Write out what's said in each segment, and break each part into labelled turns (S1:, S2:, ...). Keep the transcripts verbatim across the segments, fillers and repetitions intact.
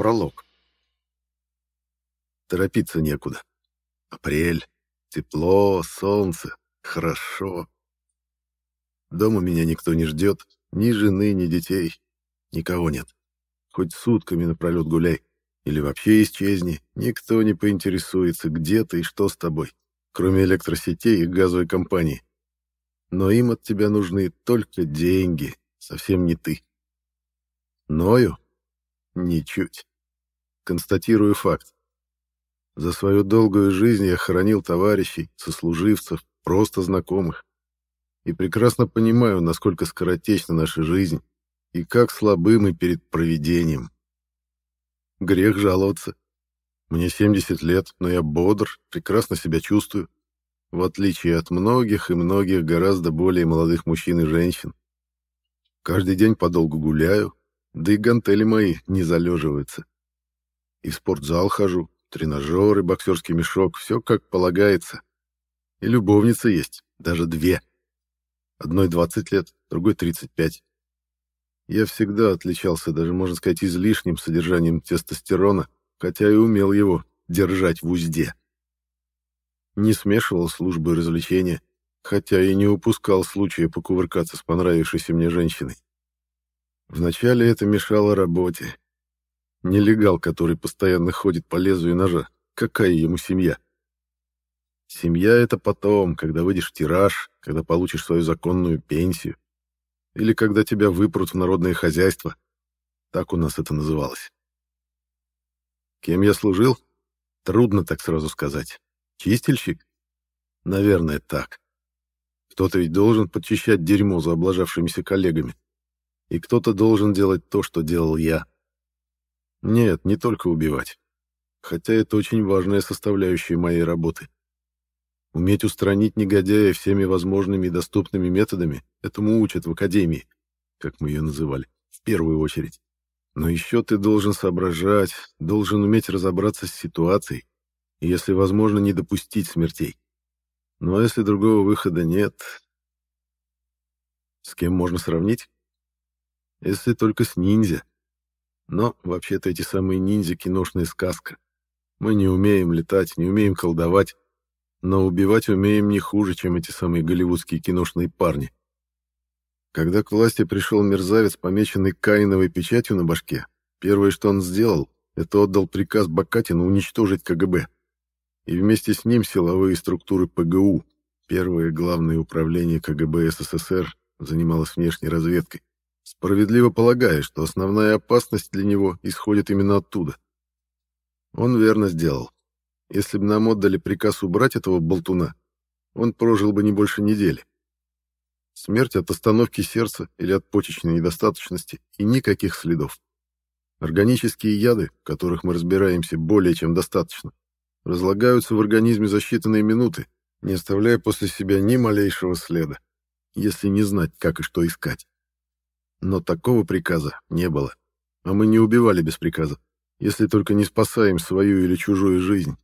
S1: Пролог. Торопиться некуда. Апрель. Тепло, солнце. Хорошо. Дома меня никто не ждет. Ни жены, ни детей. Никого нет. Хоть сутками напролет гуляй. Или вообще исчезни. Никто не поинтересуется, где ты и что с тобой. Кроме электросетей и газовой компании. Но им от тебя нужны только деньги. Совсем не ты. Ною? Ничуть. Констатирую факт. За свою долгую жизнь я хоронил товарищей, сослуживцев, просто знакомых. И прекрасно понимаю, насколько скоротечна наша жизнь и как слабы мы перед провидением. Грех жаловаться. Мне семьдесят лет, но я бодр, прекрасно себя чувствую, в отличие от многих и многих гораздо более молодых мужчин и женщин. Каждый день подолгу гуляю, да и гантели мои не залеживаются. И в спортзал хожу, тренажеры, боксерский мешок, все как полагается. И любовница есть, даже две. Одной двадцать лет, другой тридцать пять. Я всегда отличался даже, можно сказать, излишним содержанием тестостерона, хотя и умел его держать в узде. Не смешивал службы и развлечения, хотя и не упускал случая покувыркаться с понравившейся мне женщиной. Вначале это мешало работе. Нелегал, который постоянно ходит по лезвию ножа. Какая ему семья? Семья — это потом, когда выйдешь в тираж, когда получишь свою законную пенсию. Или когда тебя выпрут в народное хозяйство. Так у нас это называлось. Кем я служил? Трудно так сразу сказать. Чистильщик? Наверное, так. Кто-то ведь должен подчищать дерьмо за облажавшимися коллегами. И кто-то должен делать то, что делал я. Нет, не только убивать. Хотя это очень важная составляющая моей работы. Уметь устранить негодяя всеми возможными и доступными методами — этому учат в академии, как мы ее называли, в первую очередь. Но еще ты должен соображать, должен уметь разобраться с ситуацией, и, если возможно, не допустить смертей. Ну а если другого выхода нет... С кем можно сравнить? Если только с ниндзя. Но, вообще-то, эти самые ниндзя — киношная сказка. Мы не умеем летать, не умеем колдовать, но убивать умеем не хуже, чем эти самые голливудские киношные парни. Когда к власти пришел мерзавец, помеченный Каиновой печатью на башке, первое, что он сделал, это отдал приказ Бакатину уничтожить КГБ. И вместе с ним силовые структуры ПГУ, первое главное управление КГБ СССР, занималось внешней разведкой, справедливо полагая, что основная опасность для него исходит именно оттуда. Он верно сделал. Если бы нам отдали приказ убрать этого болтуна, он прожил бы не больше недели. Смерть от остановки сердца или от почечной недостаточности, и никаких следов. Органические яды, в которых мы разбираемся более чем достаточно, разлагаются в организме за считанные минуты, не оставляя после себя ни малейшего следа, если не знать, как и что искать. Но такого приказа не было, а мы не убивали без приказа, если только не спасаем свою или чужую жизнь.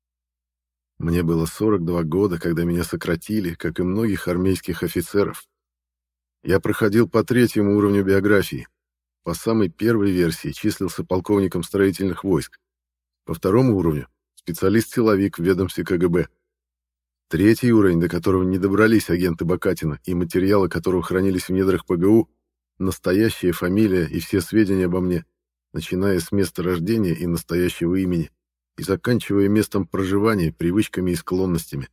S1: Мне было сорок два года, когда меня сократили, как и многих армейских офицеров. Я проходил по третьему уровню биографии. По самой первой версии числился полковником строительных войск. По второму уровню — специалист-силовик в ведомстве КГБ. Третий уровень, до которого не добрались агенты Бакатина и материалы которого хранились в недрах ПГУ, настоящая фамилия и все сведения обо мне, начиная с места рождения и настоящего имени, и заканчивая местом проживания, привычками и склонностями.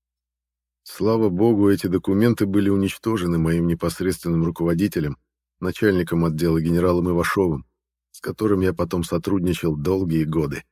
S1: Слава богу, эти документы были уничтожены моим непосредственным руководителем, начальником отдела генералом Ивашовым, с которым я потом сотрудничал долгие годы.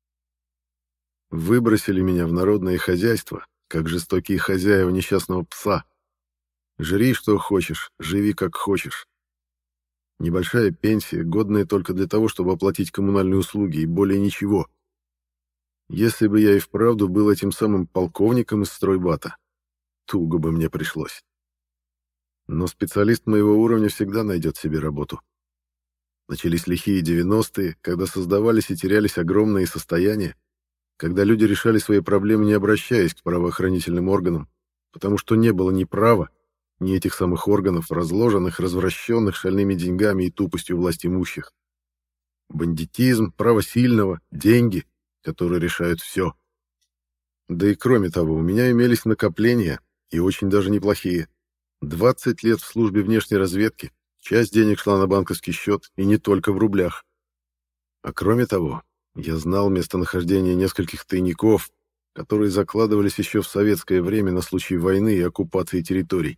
S1: Выбросили меня в народное хозяйство, как жестокие хозяева несчастного пса. Жри, что хочешь, живи, как хочешь. Небольшая пенсия, годная только для того, чтобы оплатить коммунальные услуги, и более ничего. Если бы я и вправду был этим самым полковником из стройбата, туго бы мне пришлось. Но специалист моего уровня всегда найдет себе работу. Начались лихие девяностые, когда создавались и терялись огромные состояния, когда люди решали свои проблемы, не обращаясь к правоохранительным органам, потому что не было ни права, ни этих самых органов, разложенных, развращенных шальными деньгами и тупостью власть имущих. Бандитизм, право сильного, деньги, которые решают все. Да и кроме того, у меня имелись накопления, и очень даже неплохие. двадцать лет в службе внешней разведки, часть денег шла на банковский счет, и не только в рублях. А кроме того, я знал местонахождение нескольких тайников, которые закладывались еще в советское время на случай войны и оккупации территорий.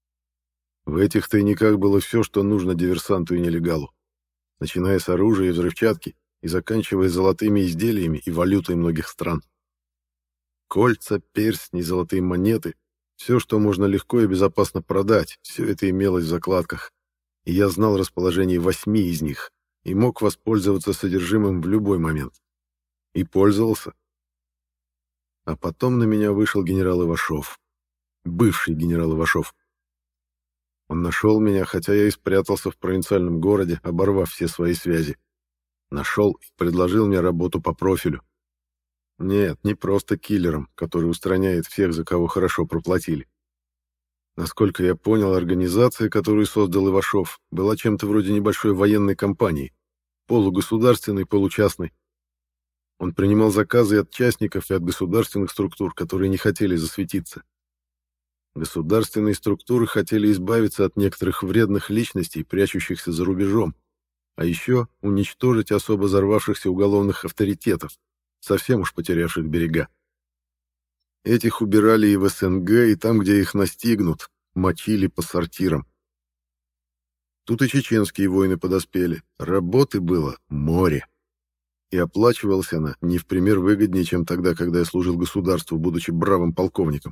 S1: В этих тайниках было все, что нужно диверсанту и нелегалу, начиная с оружия и взрывчатки и заканчивая золотыми изделиями и валютой многих стран. Кольца, перстни, золотые монеты — все, что можно легко и безопасно продать, все это имелось в закладках, и я знал расположение восьми из них и мог воспользоваться содержимым в любой момент. И пользовался. А потом на меня вышел генерал Ивашов. Бывший генерал Ивашов. Он нашел меня, хотя я и спрятался в провинциальном городе, оборвав все свои связи. Нашел и предложил мне работу по профилю. Нет, не просто киллером, который устраняет всех, за кого хорошо проплатили. Насколько я понял, организация, которую создал Ивашов, была чем-то вроде небольшой военной компании, полугосударственной, получастной. Он принимал заказы и от частников, и от государственных структур, которые не хотели засветиться. Государственные структуры хотели избавиться от некоторых вредных личностей, прячущихся за рубежом, а еще уничтожить особо взорвавшихся уголовных авторитетов, совсем уж потерявших берега. Этих убирали и в СНГ, и там, где их настигнут, мочили по сортирам. Тут и чеченские войны подоспели, работы было море. И оплачивалась она не в пример выгоднее, чем тогда, когда я служил государству, будучи бравым полковником.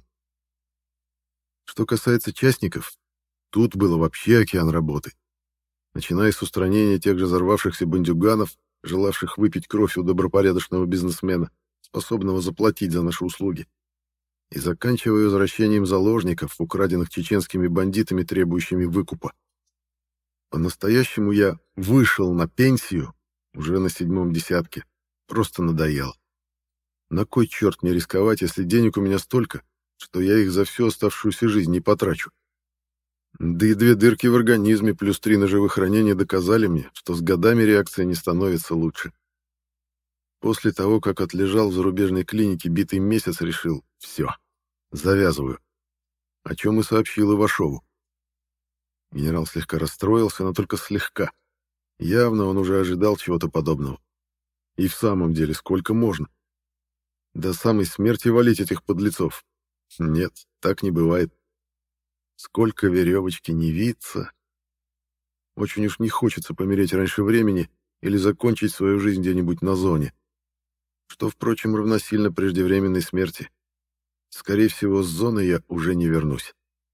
S1: Что касается частников, тут было вообще океан работы. Начиная с устранения тех же взорвавшихся бандюганов, желавших выпить кровь у добропорядочного бизнесмена, способного заплатить за наши услуги, и заканчивая возвращением заложников, украденных чеченскими бандитами, требующими выкупа. По-настоящему я вышел на пенсию уже на седьмом десятке. Просто надоело. На кой черт мне рисковать, если денег у меня столько, что я их за всю оставшуюся жизнь не потрачу? Да и две дырки в организме плюс три ножевых ранения доказали мне, что с годами реакция не становится лучше. После того, как отлежал в зарубежной клинике битый месяц, решил — все, завязываю. О чем и сообщил Ивашову. Генерал слегка расстроился, но только слегка. Явно он уже ожидал чего-то подобного. И в самом деле, сколько можно? До самой смерти валить этих подлецов? Нет, так не бывает. Сколько веревочки не виться. Очень уж не хочется помереть раньше времени или закончить свою жизнь где-нибудь на зоне. Что, впрочем, равносильно преждевременной смерти. Скорее всего, с зоны я уже не вернусь.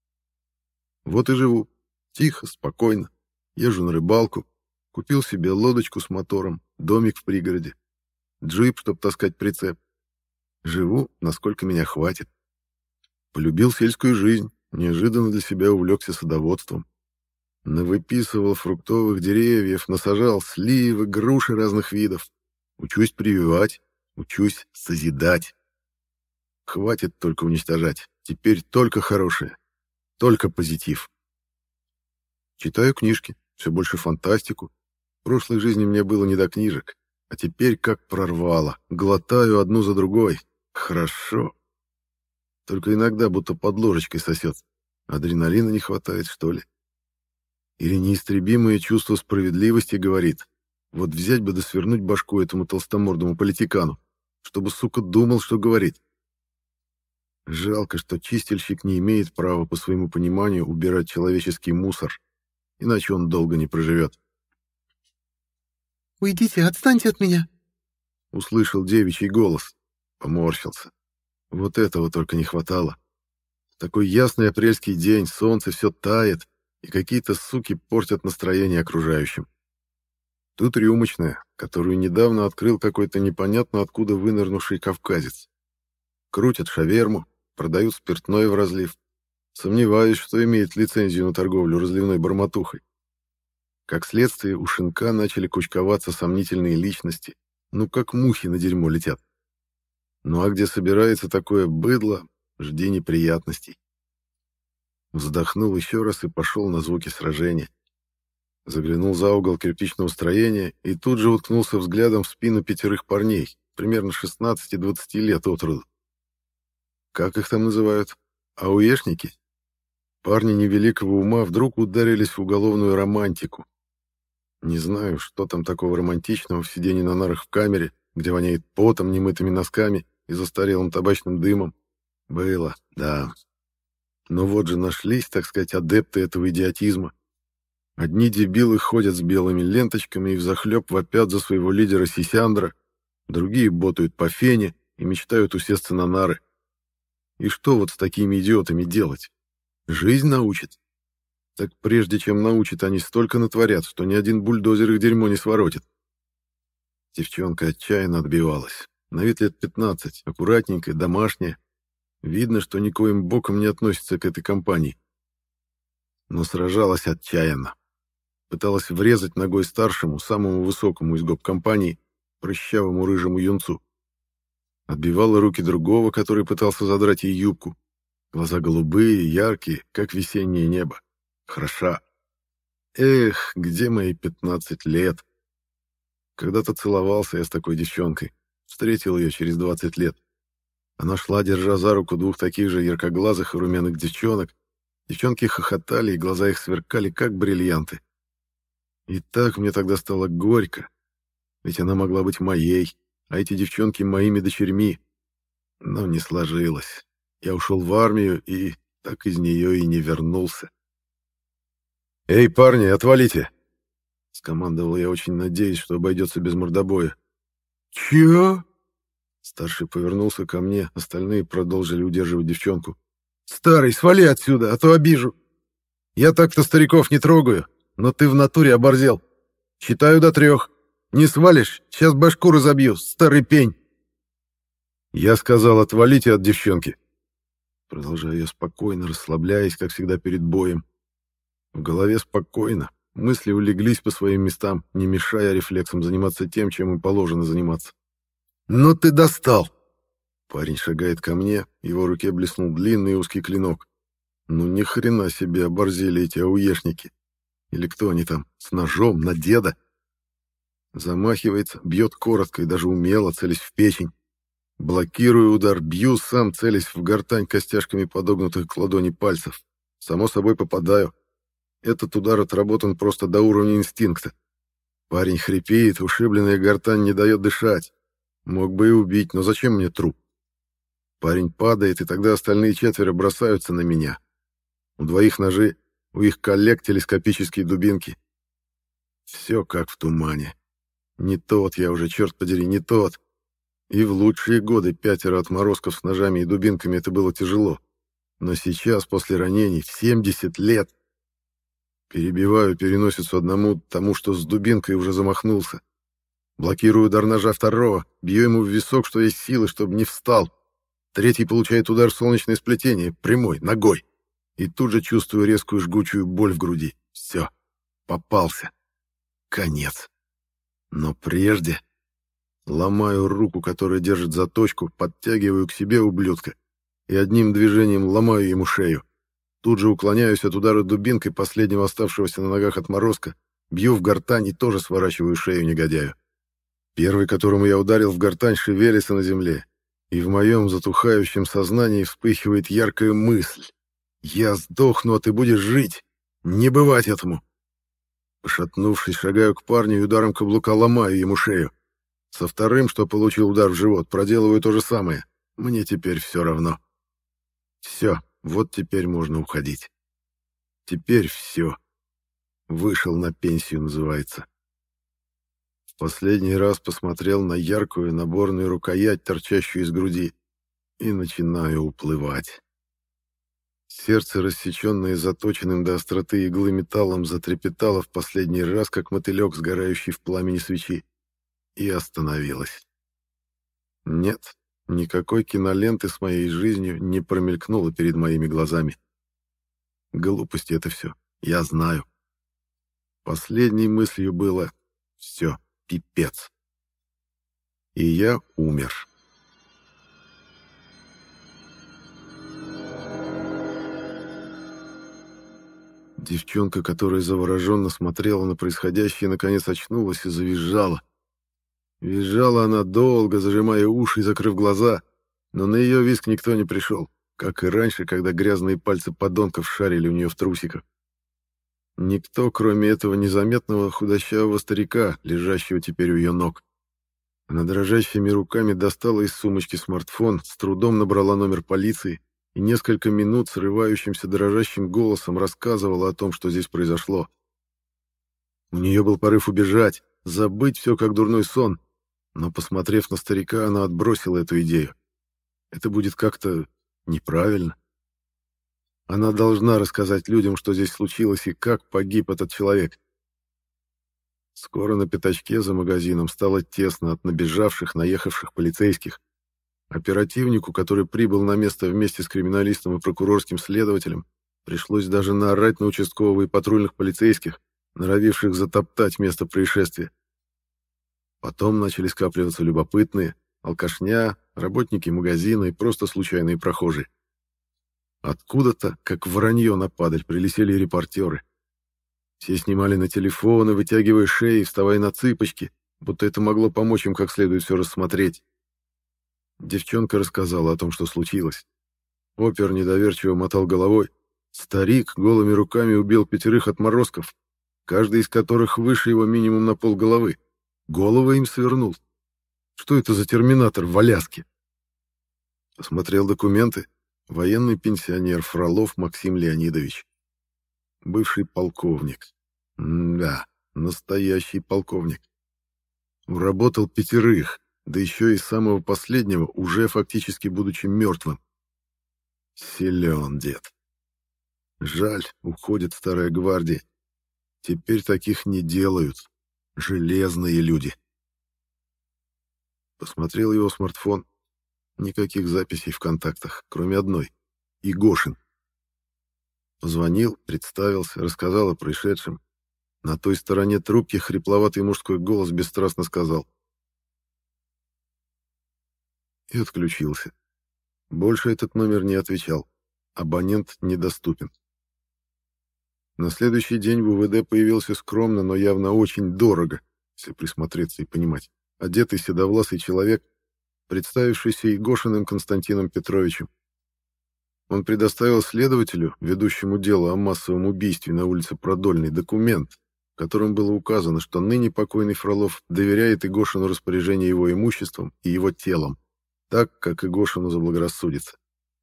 S1: Вот и живу. Тихо, спокойно. Езжу на рыбалку. Купил себе лодочку с мотором, домик в пригороде. Джип, чтоб таскать прицеп. Живу, насколько меня хватит. Полюбил сельскую жизнь. Неожиданно для себя увлекся садоводством. Навыписывал фруктовых деревьев, насажал сливы, груши разных видов. Учусь прививать, учусь созидать. Хватит только уничтожать. Теперь только хорошее. Только позитив. Читаю книжки, все больше фантастику. В прошлой жизни мне было не до книжек. А теперь как прорвало. Глотаю одну за другой. Хорошо. Только иногда будто под ложечкой сосет. Адреналина не хватает, что ли? Или неистребимое чувство справедливости говорит: вот взять бы да свернуть башку этому толстомордому политикану, чтобы, сука, думал, что говорит. Жалко, что чистильщик не имеет права, по своему пониманию, убирать человеческий мусор, иначе он долго не проживет.
S2: «Уйдите, отстаньте от меня!»
S1: Услышал девичий голос. Поморщился. Вот этого только не хватало. В такой ясный апрельский день солнце все тает, и какие-то суки портят настроение окружающим. Тут рюмочная, которую недавно открыл какой-то непонятно откуда вынырнувший кавказец. Крутят шаверму, продают спиртное в разлив. Сомневаюсь, что имеет лицензию на торговлю разливной бормотухой. Как следствие, у шинка начали кучковаться сомнительные личности. Ну, как мухи на дерьмо летят. Ну а где собирается такое быдло, жди неприятностей. Вздохнул еще раз и пошел на звуки сражения. Заглянул за угол кирпичного строения и тут же уткнулся взглядом в спину пятерых парней, примерно шестнадцати-двадцати лет от роду. Как их там называют? Ауешники? Парни невеликого ума вдруг ударились в уголовную романтику. Не знаю, что там такого романтичного в сидении на нарах в камере, где воняет потом, немытыми носками и застарелым табачным дымом. Было, да. Но вот же нашлись, так сказать, адепты этого идиотизма. Одни дебилы ходят с белыми ленточками и взахлеб вопят за своего лидера Сисяндра, другие ботают по фене и мечтают усесться на нары. И что вот с такими идиотами делать? Жизнь научит. Так прежде чем научит, они столько натворят, что ни один бульдозер их дерьмо не своротит. Девчонка отчаянно отбивалась. На вид лет пятнадцать, аккуратненькая, домашняя. Видно, что никоим боком не относится к этой компании. Но сражалась отчаянно. Пыталась врезать ногой старшему, самому высокому из гоп-компании, прыщавому рыжему юнцу. Отбивала руки другого, который пытался задрать ей юбку. Глаза голубые, яркие, как весеннее небо. Хороша. Эх, где мои пятнадцать лет? Когда-то целовался я с такой девчонкой. Встретил ее через двадцать лет. Она шла, держа за руку двух таких же яркоглазых и румяных девчонок. Девчонки хохотали, и глаза их сверкали, как бриллианты. И так мне тогда стало горько. Ведь она могла быть моей, а эти девчонки моими дочерьми. Но не сложилось. Я ушел в армию и так из нее и не вернулся. «Эй, парни, отвалите!» — скомандовал я, очень надеясь, что обойдется без мордобоя. «Чё?» Старший повернулся ко мне, остальные продолжили удерживать девчонку. «Старый, свали отсюда, а то обижу. Я так-то стариков не трогаю, но ты в натуре оборзел. Считаю до трех. Не свалишь, сейчас башку разобью, старый пень». Я сказал, отвалите от девчонки. Продолжаю я спокойно, расслабляясь, как всегда перед боем. В голове спокойно, мысли улеглись по своим местам, не мешая рефлексам заниматься тем, чем им положено заниматься. «Ну ты достал!» Парень шагает ко мне, в его руке блеснул длинный узкий клинок. Ну ни хрена себе оборзели эти ауешники. Или кто они там, с ножом, на деда? Замахивается, бьет коротко и даже умело, целясь в печень. Блокирую удар, бью сам, целясь в гортань костяшками подогнутых к ладони пальцев. Само собой попадаю. Этот удар отработан просто до уровня инстинкта. Парень хрипит, ушибленная гортань не дает дышать. Мог бы и убить, но зачем мне труп? Парень падает, и тогда остальные четверо бросаются на меня. У двоих ножи, у их коллег телескопические дубинки. Все как в тумане. Не тот я уже, черт подери, не тот. И в лучшие годы пятеро отморозков с ножами и дубинками это было тяжело. Но сейчас, после ранений, в семьдесят лет, перебиваю переносицу одному, тому, что с дубинкой уже замахнулся. Блокирую удар ножа второго, бью ему в висок, что есть силы, чтобы не встал. Третий получает удар в солнечное сплетение, прямой, ногой. И тут же чувствую резкую жгучую боль в груди. Все, попался. Конец. Но прежде ломаю руку, которая держит заточку, подтягиваю к себе ублюдка и одним движением ломаю ему шею. Тут же уклоняюсь от удара дубинкой последнего оставшегося на ногах отморозка, бью в гортань и тоже сворачиваю шею негодяю. Первый, которому я ударил в гортань, шевелится на земле, и в моем затухающем сознании вспыхивает яркая мысль. «Я сдохну, а ты будешь жить! Не бывать этому!» Пошатнувшись, шагаю к парню и ударом каблука ломаю ему шею. Со вторым, что получил удар в живот, проделываю то же самое. Мне теперь все равно. Все, вот теперь можно уходить. Теперь все. Вышел на пенсию, называется. В последний раз посмотрел на яркую наборную рукоять, торчащую из груди, и начинаю уплывать. Сердце, рассеченное заточенным до остроты иглы металлом, затрепетало в последний раз, как мотылек, сгорающий в пламени свечи, и остановилось. Нет, никакой киноленты с моей жизнью не промелькнуло перед моими глазами. Глупости это все, я знаю. Последней мыслью было «все, пипец». И я умер. Девчонка, которая завороженно смотрела на происходящее, наконец очнулась и завизжала. Визжала она долго, зажимая уши и закрыв глаза, но на ее визг никто не пришел, как и раньше, когда грязные пальцы подонков шарили у нее в трусиках. Никто, кроме этого незаметного худощавого старика, лежащего теперь у ее ног. Она дрожащими руками достала из сумочки смартфон, с трудом набрала номер полиции и несколько минут срывающимся дрожащим голосом рассказывала о том, что здесь произошло. У нее был порыв убежать, забыть все как дурной сон, но, посмотрев на старика, она отбросила эту идею. Это будет как-то неправильно. Она должна рассказать людям, что здесь случилось и как погиб этот человек. Скоро на пятачке за магазином стало тесно от набежавших, наехавших полицейских. Оперативнику, который прибыл на место вместе с криминалистом и прокурорским следователем, пришлось даже наорать на участкового и патрульных полицейских, норовивших затоптать место происшествия. Потом начали скапливаться любопытные, алкашня, работники магазина и просто случайные прохожие. Откуда-то, как воронье на падаль, прилетели репортеры. Все снимали на телефоны, вытягивая шеи, вставая на цыпочки, будто это могло помочь им как следует все рассмотреть. Девчонка рассказала о том, что случилось. Опер недоверчиво мотал головой. Старик голыми руками убил пятерых отморозков, каждый из которых выше его минимум на полголовы. Головы им свернул. Что это за терминатор в Аляске? Посмотрел документы. Военный пенсионер Фролов Максим Леонидович. Бывший полковник. М-да, настоящий полковник. Уработал пятерых, да еще и самого последнего, уже фактически будучи мертвым. Силен дед. Жаль, уходит старая гвардия. Теперь таких не делают. Железные люди. Посмотрел его смартфон. Никаких записей в контактах, кроме одной. Игошин. Позвонил, представился, рассказал о происшедшем. На той стороне трубки хрипловатый мужской голос бесстрастно сказал. И отключился. Больше этот номер не отвечал. Абонент недоступен. На следующий день в УВД появился скромно, но явно очень дорого, если присмотреться и понимать, одетый седовласый человек, представившийся Игошиным Константином Петровичем. Он предоставил следователю, ведущему дело о массовом убийстве на улице Продольной, документ, в котором было указано, что ныне покойный Фролов доверяет Игошину распоряжение его имуществом и его телом, так, как Игошину заблагорассудится.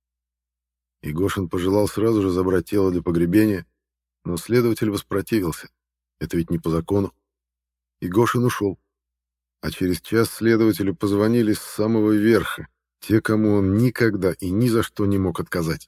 S1: Игошин пожелал сразу же забрать тело для погребения, но следователь воспротивился. Это ведь не по закону. Игошин ушел. А через час следователю позвонили с самого верха, те, кому он никогда и ни за что не мог отказать.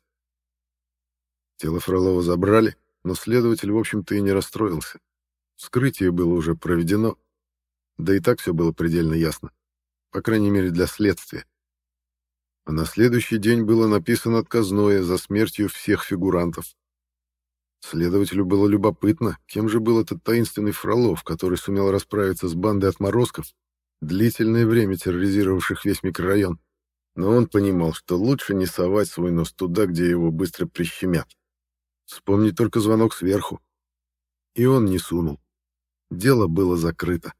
S1: Тело Фролова забрали, но следователь, в общем-то, и не расстроился. Вскрытие было уже проведено, да и так все было предельно ясно, по крайней мере для следствия. А на следующий день было написано отказное за смертью всех фигурантов. Следователю было любопытно, кем же был этот таинственный Фролов, который сумел расправиться с бандой отморозков, длительное время терроризировавших весь микрорайон. Но он понимал, что лучше не совать свой нос туда, где его быстро прищемят. Вспомнить только звонок сверху. И он не сунул. Дело было закрыто.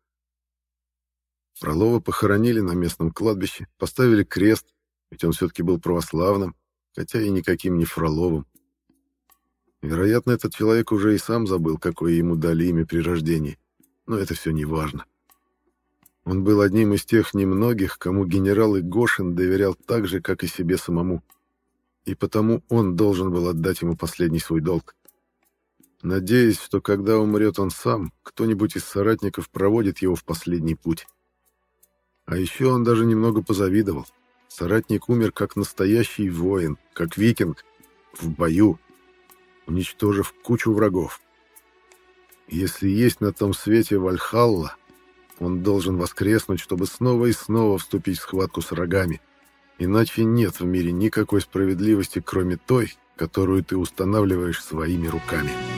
S1: Фролова похоронили на местном кладбище, поставили крест, ведь он все-таки был православным, хотя и никаким не Фроловым. Вероятно, этот человек уже и сам забыл, какое ему дали имя при рождении, но это все не важно. Он был одним из тех немногих, кому генерал Игошин доверял так же, как и себе самому. И потому он должен был отдать ему последний свой долг. Надеясь, что когда умрет он сам, кто-нибудь из соратников проводит его в последний путь. А еще он даже немного позавидовал. Соратник умер как настоящий воин, как викинг, в бою, уничтожив кучу врагов. Если есть на том свете Вальхалла, он должен воскреснуть, чтобы снова и снова вступить в схватку с врагами. Иначе нет в мире никакой справедливости, кроме той, которую ты устанавливаешь своими руками.